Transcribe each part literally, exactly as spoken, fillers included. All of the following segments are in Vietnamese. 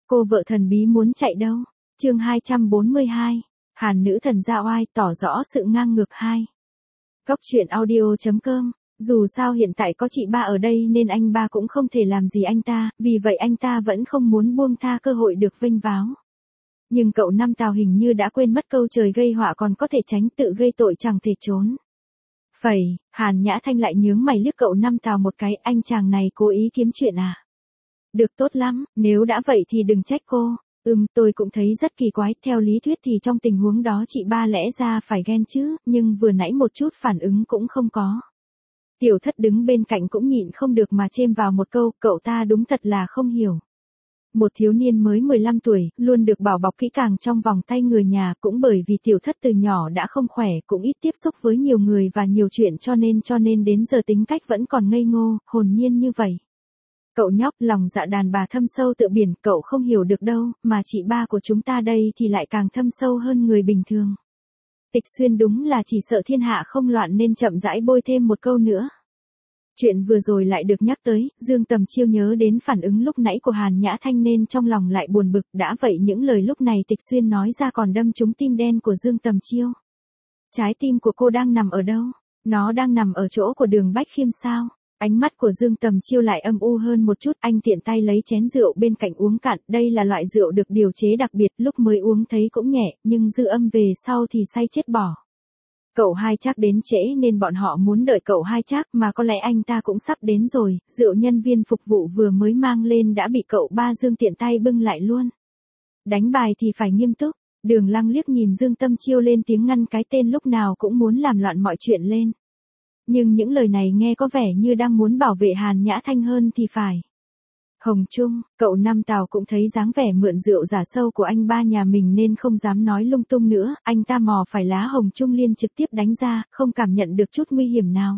Cô vợ thần bí muốn chạy đâu? Chương hai trăm bốn mươi hai. Hàn nữ thần ra oai tỏ rõ sự ngang ngược hai. Cốc truyện audio chấm com. Dù sao hiện tại có chị ba ở đây nên anh ba cũng không thể làm gì anh ta, vì vậy anh ta vẫn không muốn buông tha cơ hội được vênh váo. Nhưng cậu Năm Tào hình như đã quên mất câu trời gây họa còn có thể tránh, tự gây tội chẳng thể trốn. Phẩy, Hàn Nhã Thanh lại nhướng mày liếc cậu Năm Tào một cái, anh chàng này cố ý kiếm chuyện à? Được, tốt lắm, nếu đã vậy thì đừng trách cô. Ừm, tôi cũng thấy rất kỳ quái, theo lý thuyết thì trong tình huống đó chị ba lẽ ra phải ghen chứ, nhưng vừa nãy một chút phản ứng cũng không có. Tiểu Thất đứng bên cạnh cũng nhịn không được mà chêm vào một câu, cậu ta đúng thật là không hiểu. Một thiếu niên mới mười lăm tuổi, luôn được bảo bọc kỹ càng trong vòng tay người nhà, cũng bởi vì Tiểu Thất từ nhỏ đã không khỏe, cũng ít tiếp xúc với nhiều người và nhiều chuyện cho nên cho nên đến giờ tính cách vẫn còn ngây ngô, hồn nhiên như vậy. Cậu nhóc, lòng dạ đàn bà thâm sâu tựa biển, cậu không hiểu được đâu, mà chị ba của chúng ta đây thì lại càng thâm sâu hơn người bình thường. Tịch Xuyên đúng là chỉ sợ thiên hạ không loạn nên chậm rãi bôi thêm một câu nữa. Chuyện vừa rồi lại được nhắc tới, Dương Tầm Chiêu nhớ đến phản ứng lúc nãy của Hàn Nhã Thanh nên trong lòng lại buồn bực, đã vậy những lời lúc này Tịch Xuyên nói ra còn đâm trúng tim đen của Dương Tầm Chiêu. Trái tim của cô đang nằm ở đâu? Nó đang nằm ở chỗ của Đường Bách Khiêm sao? Ánh mắt của Dương Tầm Chiêu lại âm u hơn một chút, anh tiện tay lấy chén rượu bên cạnh uống cạn, đây là loại rượu được điều chế đặc biệt, lúc mới uống thấy cũng nhẹ, nhưng dư âm về sau thì say chết bỏ. Cậu Hai chắc đến trễ nên bọn họ muốn đợi cậu Hai chắc, mà có lẽ anh ta cũng sắp đến rồi, rượu nhân viên phục vụ vừa mới mang lên đã bị cậu Ba Dương tiện tay bưng lại luôn. Đánh bài thì phải nghiêm túc, Đường Lăng liếc nhìn Dương Tầm Chiêu lên tiếng ngăn cái tên lúc nào cũng muốn làm loạn mọi chuyện lên. Nhưng những lời này nghe có vẻ như đang muốn bảo vệ Hàn Nhã Thanh hơn thì phải. Hồng Trung, cậu Năm Tào cũng thấy dáng vẻ mượn rượu giả sâu của anh ba nhà mình nên không dám nói lung tung nữa, anh ta mò phải lá Hồng Trung Liên trực tiếp đánh ra, không cảm nhận được chút nguy hiểm nào.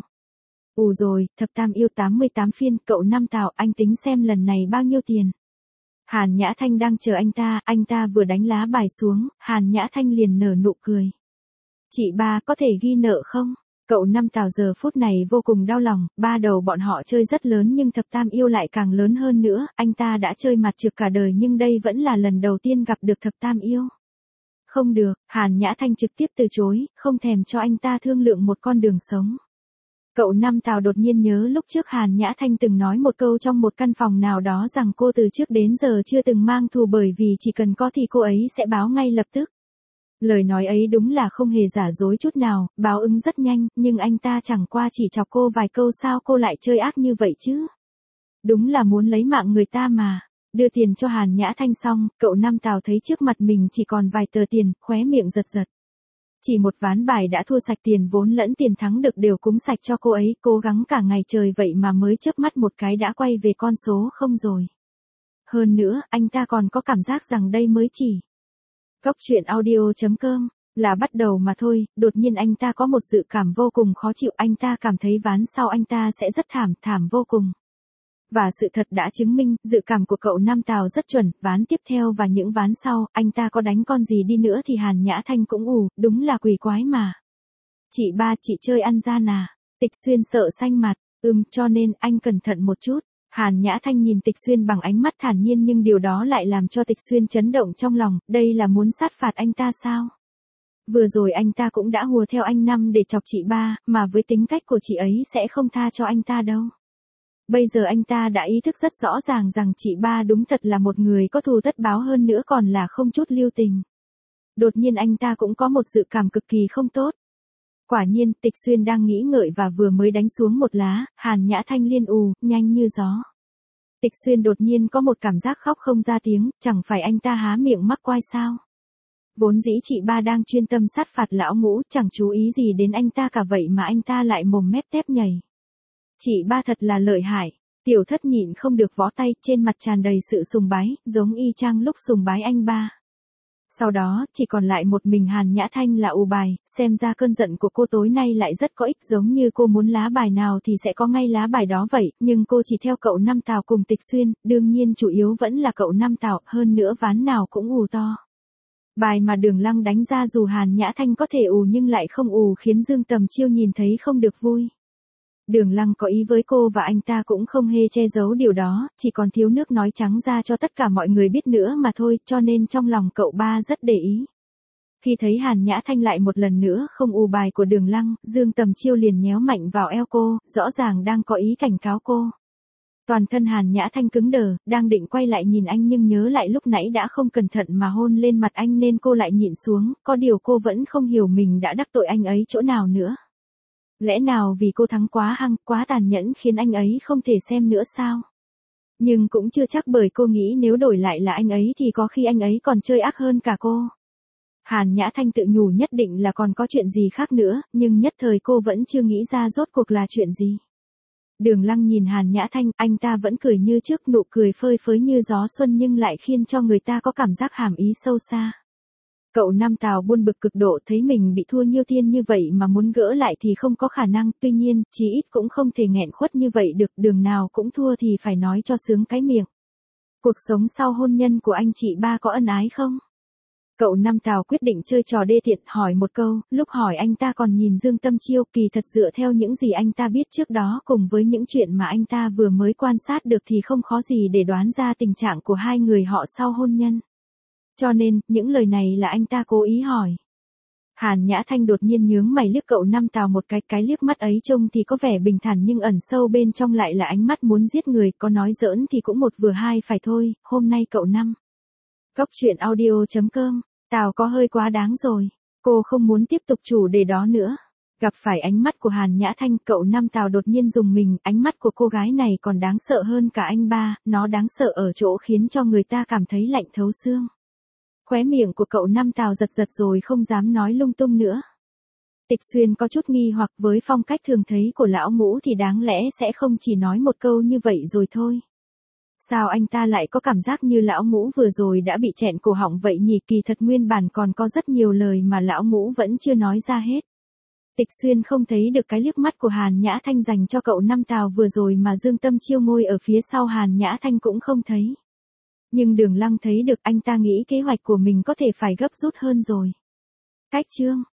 Ù rồi, thập tam yêu tám mươi tám phiên, cậu Năm Tào, anh tính xem lần này bao nhiêu tiền. Hàn Nhã Thanh đang chờ anh ta, anh ta vừa đánh lá bài xuống, Hàn Nhã Thanh liền nở nụ cười. Chị ba có thể ghi nợ không? Cậu Năm Tào giờ phút này vô cùng đau lòng, ba đầu bọn họ chơi rất lớn nhưng thập tam yêu lại càng lớn hơn nữa, anh ta đã chơi mặt trược cả đời nhưng đây vẫn là lần đầu tiên gặp được thập tam yêu. Không được, Hàn Nhã Thanh trực tiếp từ chối, không thèm cho anh ta thương lượng một con đường sống. Cậu Năm Tào đột nhiên nhớ lúc trước Hàn Nhã Thanh từng nói một câu trong một căn phòng nào đó rằng cô từ trước đến giờ chưa từng mang thù bởi vì chỉ cần có thì cô ấy sẽ báo ngay lập tức. Lời nói ấy đúng là không hề giả dối chút nào, báo ứng rất nhanh, nhưng anh ta chẳng qua chỉ chọc cô vài câu sao cô lại chơi ác như vậy chứ? Đúng là muốn lấy mạng người ta mà. Đưa tiền cho Hàn Nhã Thanh xong, cậu Năm Tào thấy trước mặt mình chỉ còn vài tờ tiền, khóe miệng giật giật. Chỉ một ván bài đã thua sạch tiền vốn lẫn tiền thắng được đều cúng sạch cho cô ấy, cố gắng cả ngày trời vậy mà mới chớp mắt một cái đã quay về con số không rồi. Hơn nữa, anh ta còn có cảm giác rằng đây mới chỉ Cốc truyện audio chấm com là bắt đầu mà thôi, đột nhiên anh ta có một dự cảm vô cùng khó chịu, anh ta cảm thấy ván sau anh ta sẽ rất thảm, thảm vô cùng. Và sự thật đã chứng minh, dự cảm của cậu Năm Tào rất chuẩn, ván tiếp theo và những ván sau, anh ta có đánh con gì đi nữa thì Hàn Nhã Thanh cũng ù, đúng là quỷ quái mà. Chị ba, chị chơi ăn gian à? Tịch Xuyên sợ xanh mặt, ừm, cho nên anh cẩn thận một chút. Hàn Nhã Thanh nhìn Tịch Xuyên bằng ánh mắt thản nhiên nhưng điều đó lại làm cho Tịch Xuyên chấn động trong lòng, đây là muốn sát phạt anh ta sao? Vừa rồi anh ta cũng đã hùa theo anh Năm để chọc chị ba, mà với tính cách của chị ấy sẽ không tha cho anh ta đâu. Bây giờ anh ta đã ý thức rất rõ ràng rằng chị ba đúng thật là một người có thù tất báo hơn nữa còn là không chút lưu tình. Đột nhiên anh ta cũng có một dự cảm cực kỳ không tốt. Quả nhiên, Tịch Xuyên đang nghĩ ngợi và vừa mới đánh xuống một lá, Hàn Nhã Thanh liên ù, nhanh như gió. Tịch Xuyên đột nhiên có một cảm giác khóc không ra tiếng, chẳng phải anh ta há miệng mắc quai sao? Vốn dĩ chị ba đang chuyên tâm sát phạt lão Ngũ, chẳng chú ý gì đến anh ta cả vậy mà anh ta lại mồm mép tép nhảy. Chị ba thật là lợi hại. Tiểu Thất nhịn không được vó tay, trên mặt tràn đầy sự sùng bái, giống y chang lúc sùng bái anh ba. Sau đó, chỉ còn lại một mình Hàn Nhã Thanh là ù bài, xem ra cơn giận của cô tối nay lại rất có ích, giống như cô muốn lá bài nào thì sẽ có ngay lá bài đó vậy, nhưng cô chỉ theo cậu Năm Tào cùng Tịch Xuyên, đương nhiên chủ yếu vẫn là cậu Năm Tào, hơn nữa ván nào cũng ù to. Bài mà Đường Lăng đánh ra dù Hàn Nhã Thanh có thể ù nhưng lại không ù khiến Dương Tầm Chiêu nhìn thấy không được vui. Đường Lăng có ý với cô và anh ta cũng không hề che giấu điều đó, chỉ còn thiếu nước nói trắng ra cho tất cả mọi người biết nữa mà thôi, cho nên trong lòng cậu ba rất để ý. Khi thấy Hàn Nhã Thanh lại một lần nữa không ù bài của Đường Lăng, Dương Tầm Chiêu liền nhéo mạnh vào eo cô, rõ ràng đang có ý cảnh cáo cô. Toàn thân Hàn Nhã Thanh cứng đờ, đang định quay lại nhìn anh nhưng nhớ lại lúc nãy đã không cẩn thận mà hôn lên mặt anh nên cô lại nhịn xuống, có điều cô vẫn không hiểu mình đã đắc tội anh ấy chỗ nào nữa. Lẽ nào vì cô thắng quá hăng, quá tàn nhẫn khiến anh ấy không thể xem nữa sao? Nhưng cũng chưa chắc, bởi cô nghĩ nếu đổi lại là anh ấy thì có khi anh ấy còn chơi ác hơn cả cô. Hàn Nhã Thanh tự nhủ nhất định là còn có chuyện gì khác nữa, nhưng nhất thời cô vẫn chưa nghĩ ra rốt cuộc là chuyện gì. Đường Lăng nhìn Hàn Nhã Thanh, anh ta vẫn cười như trước, nụ cười phơi phới như gió xuân nhưng lại khiến cho người ta có cảm giác hàm ý sâu xa. Cậu Nam Tào buồn bực cực độ, thấy mình bị thua Nhiêu Thiên như vậy mà muốn gỡ lại thì không có khả năng, tuy nhiên, chí ít cũng không thể nghẹn khuất như vậy được, đường nào cũng thua thì phải nói cho sướng cái miệng. Cuộc sống sau hôn nhân của anh chị ba có ân ái không? Cậu Nam Tào quyết định chơi trò đê tiện, hỏi một câu, lúc hỏi anh ta còn nhìn Dương Tâm Chiêu, kỳ thật dựa theo những gì anh ta biết trước đó cùng với những chuyện mà anh ta vừa mới quan sát được thì không khó gì để đoán ra tình trạng của hai người họ sau hôn nhân. Cho nên, những lời này là anh ta cố ý hỏi. Hàn Nhã Thanh đột nhiên nhướng mày liếc cậu Nam Tào một cái, cái liếc mắt ấy trông thì có vẻ bình thản nhưng ẩn sâu bên trong lại là ánh mắt muốn giết người, có nói giỡn thì cũng một vừa hai phải thôi, hôm nay cậu Năm. Góc truyện audio chấm com, Tào có hơi quá đáng rồi, cô không muốn tiếp tục chủ đề đó nữa. Gặp phải ánh mắt của Hàn Nhã Thanh, cậu Nam Tào đột nhiên rùng mình, ánh mắt của cô gái này còn đáng sợ hơn cả anh ba, nó đáng sợ ở chỗ khiến cho người ta cảm thấy lạnh thấu xương. Khóe miệng của cậu Nam Tào giật giật rồi không dám nói lung tung nữa. Tịch Xuyên có chút nghi hoặc, với phong cách thường thấy của lão Ngũ thì đáng lẽ sẽ không chỉ nói một câu như vậy rồi thôi. Sao anh ta lại có cảm giác như lão Ngũ vừa rồi đã bị chẹn cổ họng vậy nhỉ? Kỳ thật nguyên bản còn có rất nhiều lời mà lão Ngũ vẫn chưa nói ra hết. Tịch Xuyên không thấy được cái liếc mắt của Hàn Nhã Thanh dành cho cậu Nam Tào vừa rồi mà Dương Tâm Chiêu ngồi ở phía sau Hàn Nhã Thanh cũng không thấy. Nhưng Đường Lăng thấy được, anh ta nghĩ kế hoạch của mình có thể phải gấp rút hơn rồi. Cách chương